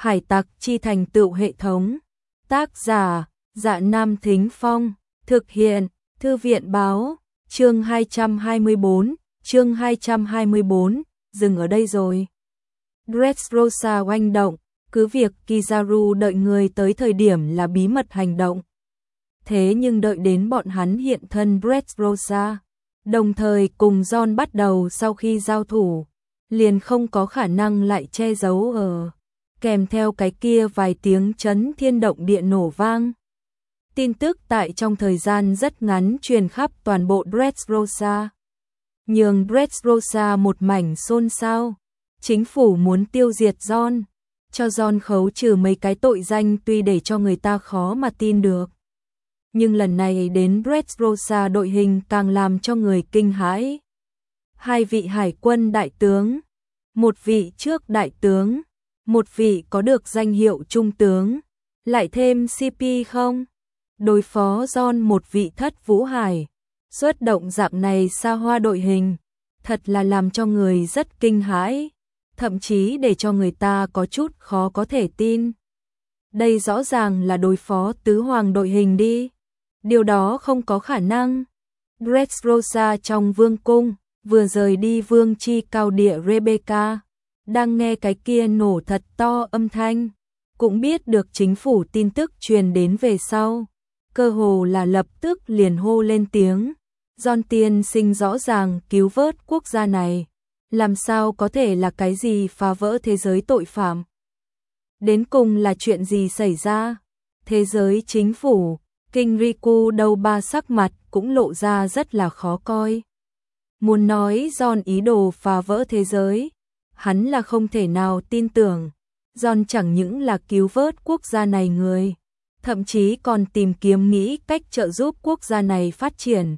Hải tặc chi thành tựu hệ thống. Tác giả, Dạ Nam Thính Phong. Thực hiện, Thư viện Báo. Chương 224, dừng ở đây rồi. Dressrosa oanh động, cứ việc Kizaru đợi người tới thời điểm là bí mật hành động. Thế nhưng đợi đến bọn hắn hiện thân Dressrosa, đồng thời cùng John bắt đầu sau khi giao thủ, liền không có khả năng lại che giấu ở. Kèm theo cái kia vài tiếng chấn thiên động địa nổ vang. Tin tức tại trong thời gian rất ngắn truyền khắp toàn bộ Dressrosa, nhường Dressrosa một mảnh xôn xao. Chính phủ muốn tiêu diệt John, cho John khấu trừ mấy cái tội danh tuy để cho người ta khó mà tin được. Nhưng lần này đến Dressrosa đội hình càng làm cho người kinh hãi. Hai vị hải quân đại tướng, một vị trước đại tướng, một vị có được danh hiệu trung tướng, lại thêm CP không? Đối phó John một vị thất vũ hải, xuất động dạng này xa hoa đội hình, thật là làm cho người rất kinh hãi, thậm chí để cho người ta có chút khó có thể tin. Đây rõ ràng là đối phó tứ hoàng đội hình đi, điều đó không có khả năng. Dressrosa trong vương cung, vừa rời đi vương chi cao địa Rebecca, đang nghe cái kia nổ thật to âm thanh, cũng biết được chính phủ tin tức truyền đến về sau, cơ hồ là lập tức liền hô lên tiếng. John tiên sinh rõ ràng cứu vớt quốc gia này, làm sao có thể là cái gì phá vỡ thế giới tội phạm? Đến cùng là chuyện gì xảy ra? Thế giới chính phủ, Kinriku đầu ba sắc mặt cũng lộ ra rất là khó coi. Muốn nói John ý đồ phá vỡ thế giới, hắn là không thể nào tin tưởng. John chẳng những là cứu vớt quốc gia này người, thậm chí còn tìm kiếm nghĩ cách trợ giúp quốc gia này phát triển.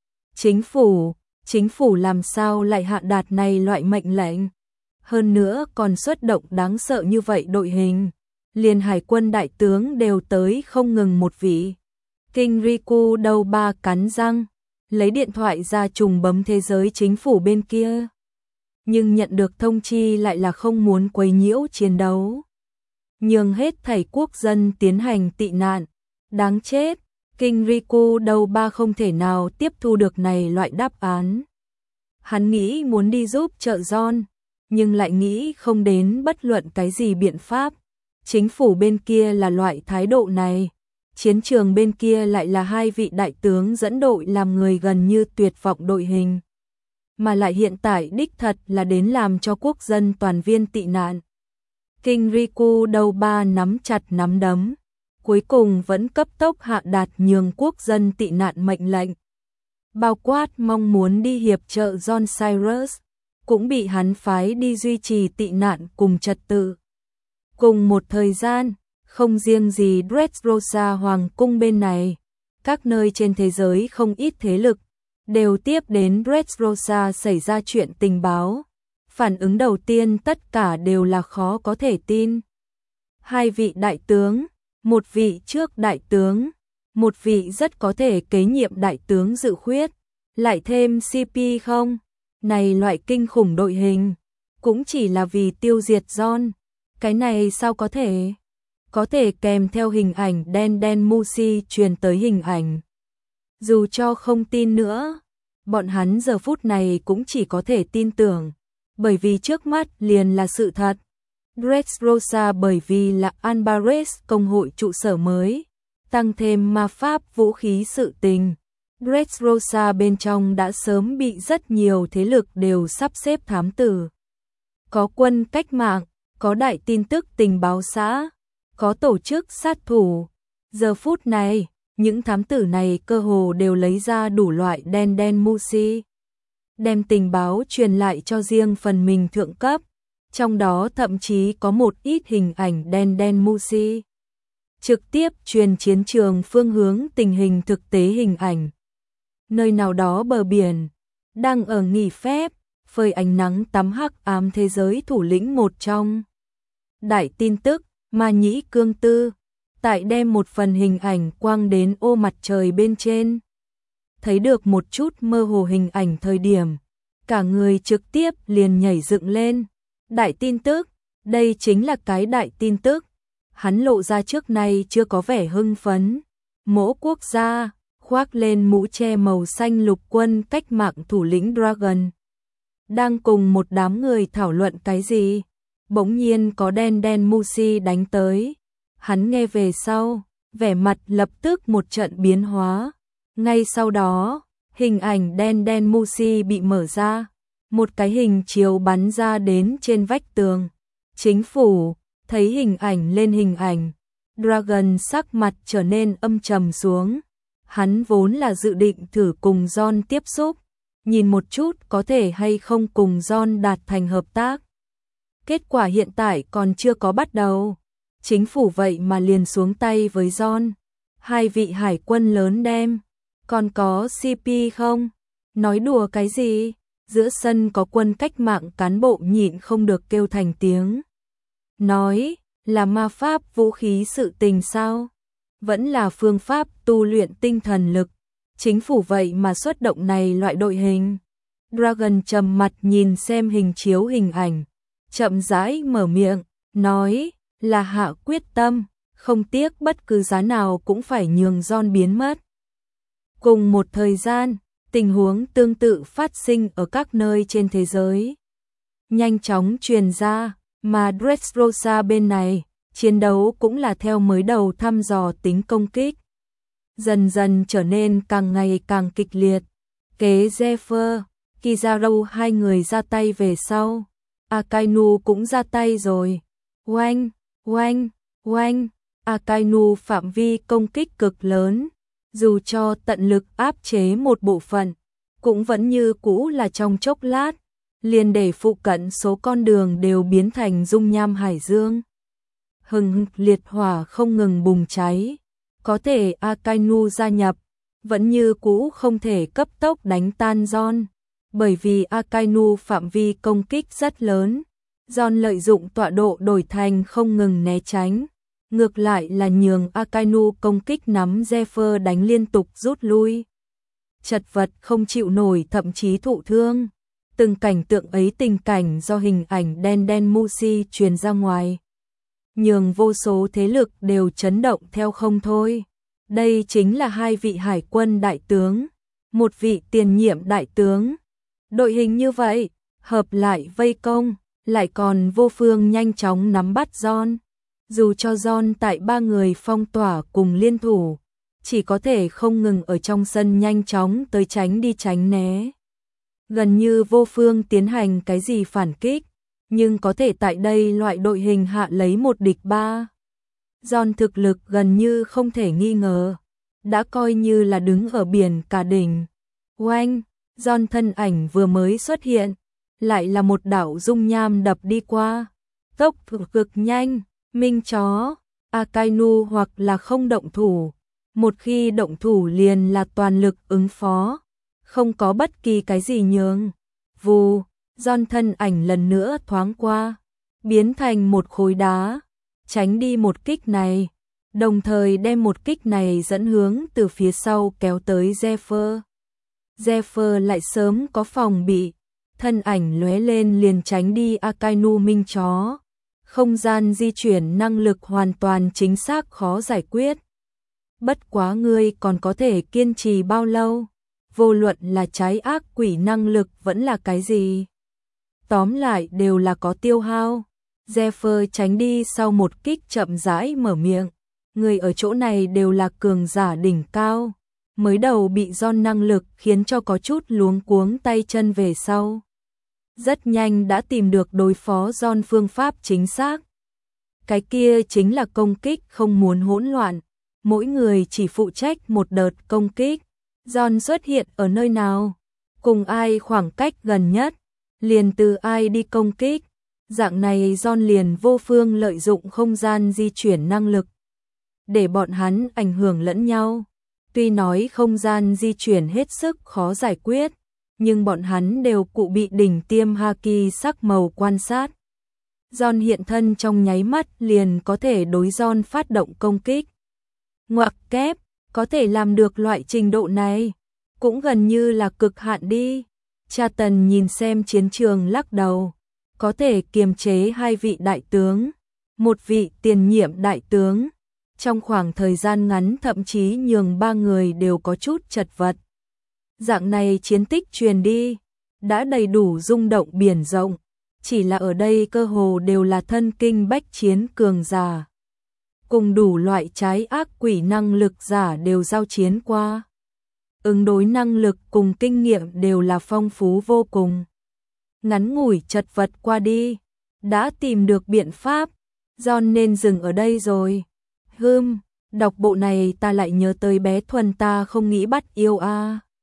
Chính phủ làm sao lại hạ đạt này loại mệnh lệnh? Hơn nữa còn xuất động đáng sợ như vậy đội hình, liền hải quân đại tướng đều tới không ngừng một vị. Kinriku đầu ba cắn răng, lấy điện thoại ra trùng bấm thế giới chính phủ bên kia. Nhưng nhận được thông chi lại là không muốn quấy nhiễu chiến đấu, nhường hết thảy quốc dân tiến hành tị nạn. Đáng chết, Kinriku đầu ba không thể nào tiếp thu được này loại đáp án. Hắn nghĩ muốn đi giúp trợ John, nhưng lại nghĩ không đến bất luận cái gì biện pháp. Chính phủ bên kia là loại thái độ này, chiến trường bên kia lại là hai vị đại tướng dẫn đội làm người gần như tuyệt vọng đội hình. Mà lại hiện tại đích thật là đến làm cho quốc dân toàn viên tị nạn. Kinriku đầu ba nắm chặt nắm đấm, cuối cùng vẫn cấp tốc hạ đạt nhường quốc dân tị nạn mệnh lệnh. Bao quát mong muốn đi hiệp trợ John Cyrus, cũng bị hắn phái đi duy trì tị nạn cùng trật tự. Cùng một thời gian, không riêng gì Dressrosa hoàng cung bên này, các nơi trên thế giới không ít thế lực đều tiếp đến Dressrosa xảy ra chuyện tình báo. Phản ứng đầu tiên tất cả đều là khó có thể tin. Hai vị đại tướng, một vị trước đại tướng, một vị rất có thể kế nhiệm đại tướng dự khuyết, lại thêm CP không? Này loại kinh khủng đội hình, cũng chỉ là vì tiêu diệt John. Cái này sao có thể? Có thể kèm theo hình ảnh đen Musi truyền tới hình ảnh. Dù cho không tin nữa, bọn hắn giờ phút này cũng chỉ có thể tin tưởng, bởi vì trước mắt liền là sự thật. Dressrosa bởi vì là Albares công hội trụ sở mới, tăng thêm ma pháp vũ khí sự tình. Dressrosa bên trong đã sớm bị rất nhiều thế lực đều sắp xếp thám tử. Có quân cách mạng, có đại tin tức tình báo xã, có tổ chức sát thủ. Giờ phút này, những thám tử này cơ hồ đều lấy ra đủ loại đen Musi, đem tình báo truyền lại cho riêng phần mình thượng cấp, trong đó thậm chí có một ít hình ảnh đen Musi. Trực tiếp truyền chiến trường phương hướng tình hình thực tế hình ảnh. Nơi nào đó bờ biển, đang ở nghỉ phép, phơi ánh nắng tắm hắc ám thế giới thủ lĩnh một trong. Đại tin tức, Ma Nhĩ Cương Tư, tại đem một phần hình ảnh quang đến ô mặt trời bên trên. Thấy được một chút mơ hồ hình ảnh thời điểm, cả người trực tiếp liền nhảy dựng lên. Đại tin tức, Đây chính là cái đại tin tức. Hắn lộ ra trước nay chưa có vẻ hưng phấn. Mỗ quốc gia, khoác lên mũ che màu xanh lục quân cách mạng thủ lĩnh Dragon. Đang cùng một đám người thảo luận cái gì? Bỗng nhiên có đen đen Musi đánh tới. Hắn nghe về sau, vẻ mặt lập tức một trận biến hóa. Ngay sau đó, hình ảnh đen đen Musi bị mở ra. Một cái hình chiếu bắn ra đến trên vách tường. Chính phủ, thấy hình ảnh lên hình ảnh. Dragon sắc mặt trở nên âm trầm xuống. Hắn vốn là dự định thử cùng John tiếp xúc. Nhìn một chút có thể hay không cùng John đạt thành hợp tác. Kết quả hiện tại còn chưa có bắt đầu. Chính phủ vậy mà liền xuống tay với John. Hai vị hải quân lớn đem. Còn có CP không? Nói đùa cái gì? Giữa sân có quân cách mạng cán bộ nhịn không được kêu thành tiếng. Nói, là ma pháp vũ khí sự tình sao? Vẫn là phương pháp tu luyện tinh thần lực. Chính phủ vậy mà xuất động này loại đội hình. Dragon trầm mặt nhìn xem hình chiếu hình ảnh. Chậm rãi mở miệng, nói, là hạ quyết tâm, không tiếc bất cứ giá nào cũng phải nhường John biến mất. Cùng một thời gian, tình huống tương tự phát sinh ở các nơi trên thế giới. Nhanh chóng truyền ra, mà Dressrosa bên này, chiến đấu cũng là theo mới đầu thăm dò tính công kích. Dần dần trở nên càng ngày càng kịch liệt. Kế Zephyr, Kizaru hai người ra tay về sau. Akainu cũng ra tay rồi. Oanh, oanh, oanh. Akainu phạm vi công kích cực lớn. Dù cho tận lực áp chế một bộ phận, cũng vẫn như cũ là trong chốc lát. Liền để phụ cận số con đường đều biến thành dung nham hải dương. Hừng liệt hỏa không ngừng bùng cháy. Có thể Akainu gia nhập, vẫn như cũ không thể cấp tốc đánh tan John. Bởi vì Akainu phạm vi công kích rất lớn. John lợi dụng tọa độ đổi thành không ngừng né tránh. Ngược lại là nhường Akainu công kích nắm Zephyr đánh liên tục rút lui. Chật vật không chịu nổi thậm chí thụ thương. Từng cảnh tượng ấy tình cảnh do hình ảnh đen đen Musi truyền ra ngoài. Nhường vô số thế lực đều chấn động theo không thôi. Đây chính là hai vị hải quân đại tướng, một vị tiền nhiệm đại tướng. Đội hình như vậy, hợp lại vây công, lại còn vô phương nhanh chóng nắm bắt John. Dù cho John tại ba người phong tỏa cùng liên thủ, chỉ có thể không ngừng ở trong sân nhanh chóng tới tránh đi tránh né. Gần như vô phương tiến hành cái gì phản kích, nhưng có thể tại đây loại đội hình hạ lấy một địch ba. John thực lực gần như không thể nghi ngờ, đã coi như là đứng ở biển cả đỉnh. Oanh, John thân ảnh vừa mới xuất hiện, lại là một đảo dung nham đập đi qua. Tốc độ cực nhanh, minh chó, Akainu hoặc là không động thủ. Một khi động thủ liền là toàn lực ứng phó, không có bất kỳ cái gì nhường. Vù, John thân ảnh lần nữa thoáng qua, biến thành một khối đá, tránh đi một kích này, đồng thời đem một kích này dẫn hướng từ phía sau kéo tới Zephyr. Zephyr lại sớm có phòng bị, thân ảnh lóe lên liền tránh đi Akainu minh chó. Không gian di chuyển năng lực hoàn toàn chính xác khó giải quyết. Bất quá ngươi còn có thể kiên trì bao lâu? Vô luận là trái ác quỷ năng lực vẫn là cái gì? Tóm lại đều là có tiêu hao. Zephyr tránh đi sau một kích chậm rãi mở miệng. Người ở chỗ này đều là cường giả đỉnh cao. Mới đầu bị John năng lực khiến cho có chút luống cuống tay chân về sau. Rất nhanh đã tìm được đối phó John phương pháp chính xác. Cái kia chính là công kích không muốn hỗn loạn. Mỗi người chỉ phụ trách một đợt công kích. John xuất hiện ở nơi nào? Cùng ai khoảng cách gần nhất? Liền từ ai đi công kích? Dạng này John liền vô phương lợi dụng không gian di chuyển năng lực. Để bọn hắn ảnh hưởng lẫn nhau. Tuy nói không gian di chuyển hết sức khó giải quyết, nhưng bọn hắn đều cụ bị đỉnh tiêm haki sắc màu quan sát. John hiện thân trong nháy mắt liền có thể đối John phát động công kích. Ngoặc kép, có thể làm được loại trình độ này, cũng gần như là cực hạn đi. Cha Tần nhìn xem chiến trường lắc đầu, có thể kiềm chế hai vị đại tướng, một vị tiền nhiệm đại tướng. Trong khoảng thời gian ngắn thậm chí nhường ba người đều có chút chật vật. Dạng này chiến tích truyền đi, đã đầy đủ rung động biển rộng, chỉ là ở đây cơ hồ đều là thân kinh bách chiến cường giả. Cùng đủ loại trái ác quỷ năng lực giả đều giao chiến qua. Ứng đối năng lực cùng kinh nghiệm đều là phong phú vô cùng. Ngắn ngủi chật vật qua đi, đã tìm được biện pháp, John nên dừng ở đây rồi. Đọc bộ này ta lại nhớ tới bé Thuần ta không nghĩ bắt yêu a.